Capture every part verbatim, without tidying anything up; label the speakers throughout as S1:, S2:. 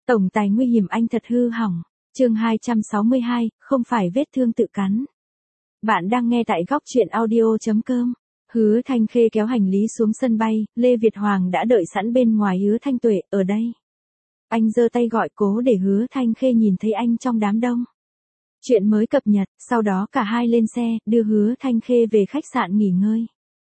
S1: Tổng tài nguy hiểm anh thật hư hỏng. Chương hai trăm sáu mươi hai, không phải vết thương tự cắn. Bạn đang nghe tại góc truyện audio chấm com. Hứa Thanh Khê kéo hành lý xuống sân bay, Lê Việt Hoàng đã đợi sẵn bên ngoài. Hứa Thanh Tuệ, ở đây. Anh giơ tay gọi cố để Hứa Thanh Khê nhìn thấy anh trong đám đông. Chuyện mới cập nhật, sau đó cả hai lên xe, đưa Hứa Thanh Khê về khách sạn nghỉ ngơi.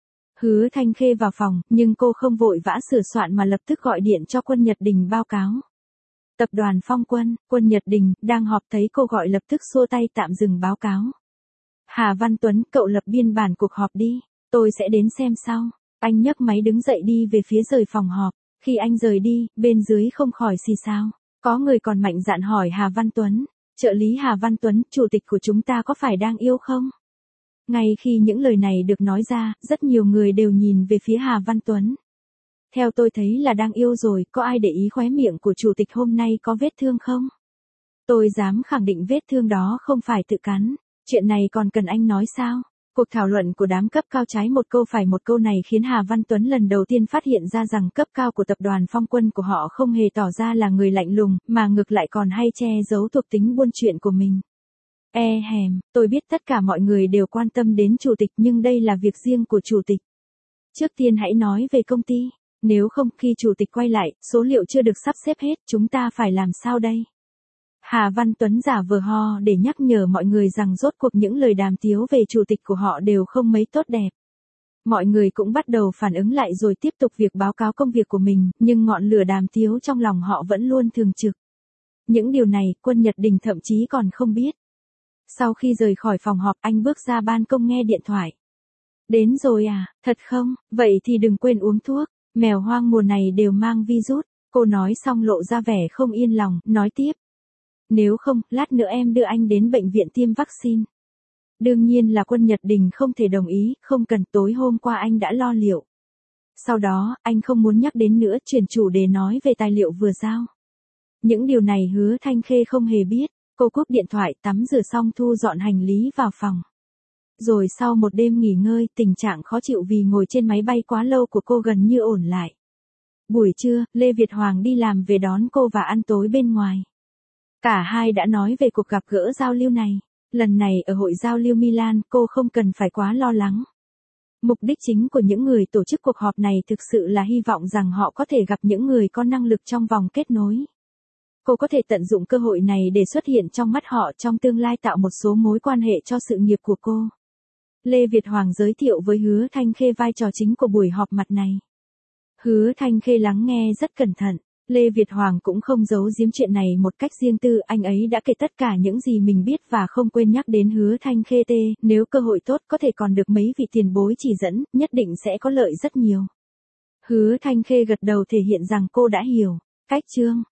S1: Hứa Thanh Khê vào phòng, nhưng cô không vội vã sửa soạn mà lập tức gọi điện cho Quân Nhật Đình báo cáo. Tập đoàn Phong Quân, Quân Nhật Đình, đang họp thấy cô gọi lập tức xua tay tạm dừng báo cáo. Hà Văn Tuấn, cậu lập biên bản cuộc họp đi, tôi sẽ đến xem sau. Anh nhấc máy đứng dậy đi về phía rời phòng họp. Khi anh rời đi, bên dưới không khỏi xì xào. Có người còn mạnh dạn hỏi Hà Văn Tuấn, trợ lý Hà Văn Tuấn, chủ tịch của chúng ta có phải đang yêu không? Ngay khi những lời này được nói ra, rất nhiều người đều nhìn về phía Hà Văn Tuấn. Theo tôi thấy là đang yêu rồi, có ai để ý khóe miệng của chủ tịch hôm nay có vết thương không? Tôi dám khẳng định vết thương đó không phải tự cắn. Chuyện này còn cần anh nói sao? Cuộc thảo luận của đám cấp cao trái một câu phải một câu này khiến Hà Văn Tuấn lần đầu tiên phát hiện ra rằng cấp cao của tập đoàn Phong Quân của họ không hề tỏ ra là người lạnh lùng, mà ngược lại còn hay che giấu thuộc tính buôn chuyện của mình. E hèm, tôi biết tất cả mọi người đều quan tâm đến chủ tịch nhưng đây là việc riêng của chủ tịch. Trước tiên hãy nói về công ty. Nếu không, khi chủ tịch quay lại, số liệu chưa được sắp xếp hết, chúng ta phải làm sao đây? Hà Văn Tuấn giả vờ ho để nhắc nhở mọi người rằng rốt cuộc những lời đàm tiếu về chủ tịch của họ đều không mấy tốt đẹp. Mọi người cũng bắt đầu phản ứng lại rồi tiếp tục việc báo cáo công việc của mình, nhưng ngọn lửa đàm tiếu trong lòng họ vẫn luôn thường trực. Những điều này, Quân Nhật Đình thậm chí còn không biết. Sau khi rời khỏi phòng họp, anh bước ra ban công nghe điện thoại. Đến rồi à, thật không? Vậy thì đừng quên uống thuốc. Mèo hoang mùa này đều mang virus. Cô nói xong lộ ra vẻ không yên lòng, nói tiếp. Nếu không, lát nữa em đưa anh đến bệnh viện tiêm vaccine. Đương nhiên là Quân Nhật Đình không thể đồng ý, không cần, tối hôm qua anh đã lo liệu. Sau đó, anh không muốn nhắc đến nữa, chuyển chủ đề nói về tài liệu vừa giao. Những điều này Hứa Thanh Khê không hề biết. Cô cúp điện thoại, tắm rửa xong thu dọn hành lý vào phòng. Rồi sau một đêm nghỉ ngơi, tình trạng khó chịu vì ngồi trên máy bay quá lâu của cô gần như ổn lại. Buổi trưa, Lê Việt Hoàng đi làm về đón cô và ăn tối bên ngoài. Cả hai đã nói về cuộc gặp gỡ giao lưu này. Lần này ở hội giao lưu Milan, cô không cần phải quá lo lắng. Mục đích chính của những người tổ chức cuộc họp này thực sự là hy vọng rằng họ có thể gặp những người có năng lực trong vòng kết nối. Cô có thể tận dụng cơ hội này để xuất hiện trong mắt họ trong tương lai, tạo một số mối quan hệ cho sự nghiệp của cô. Lê Việt Hoàng giới thiệu với Hứa Thanh Khê vai trò chính của buổi họp mặt này. Hứa Thanh Khê lắng nghe rất cẩn thận. Lê Việt Hoàng cũng không giấu giếm chuyện này một cách riêng tư, anh ấy đã kể tất cả những gì mình biết và không quên nhắc đến Hứa Thanh Khê tê, nếu cơ hội tốt có thể còn được mấy vị tiền bối chỉ dẫn, nhất định sẽ có lợi rất nhiều. Hứa Thanh Khê gật đầu thể hiện rằng cô đã hiểu. Cách chương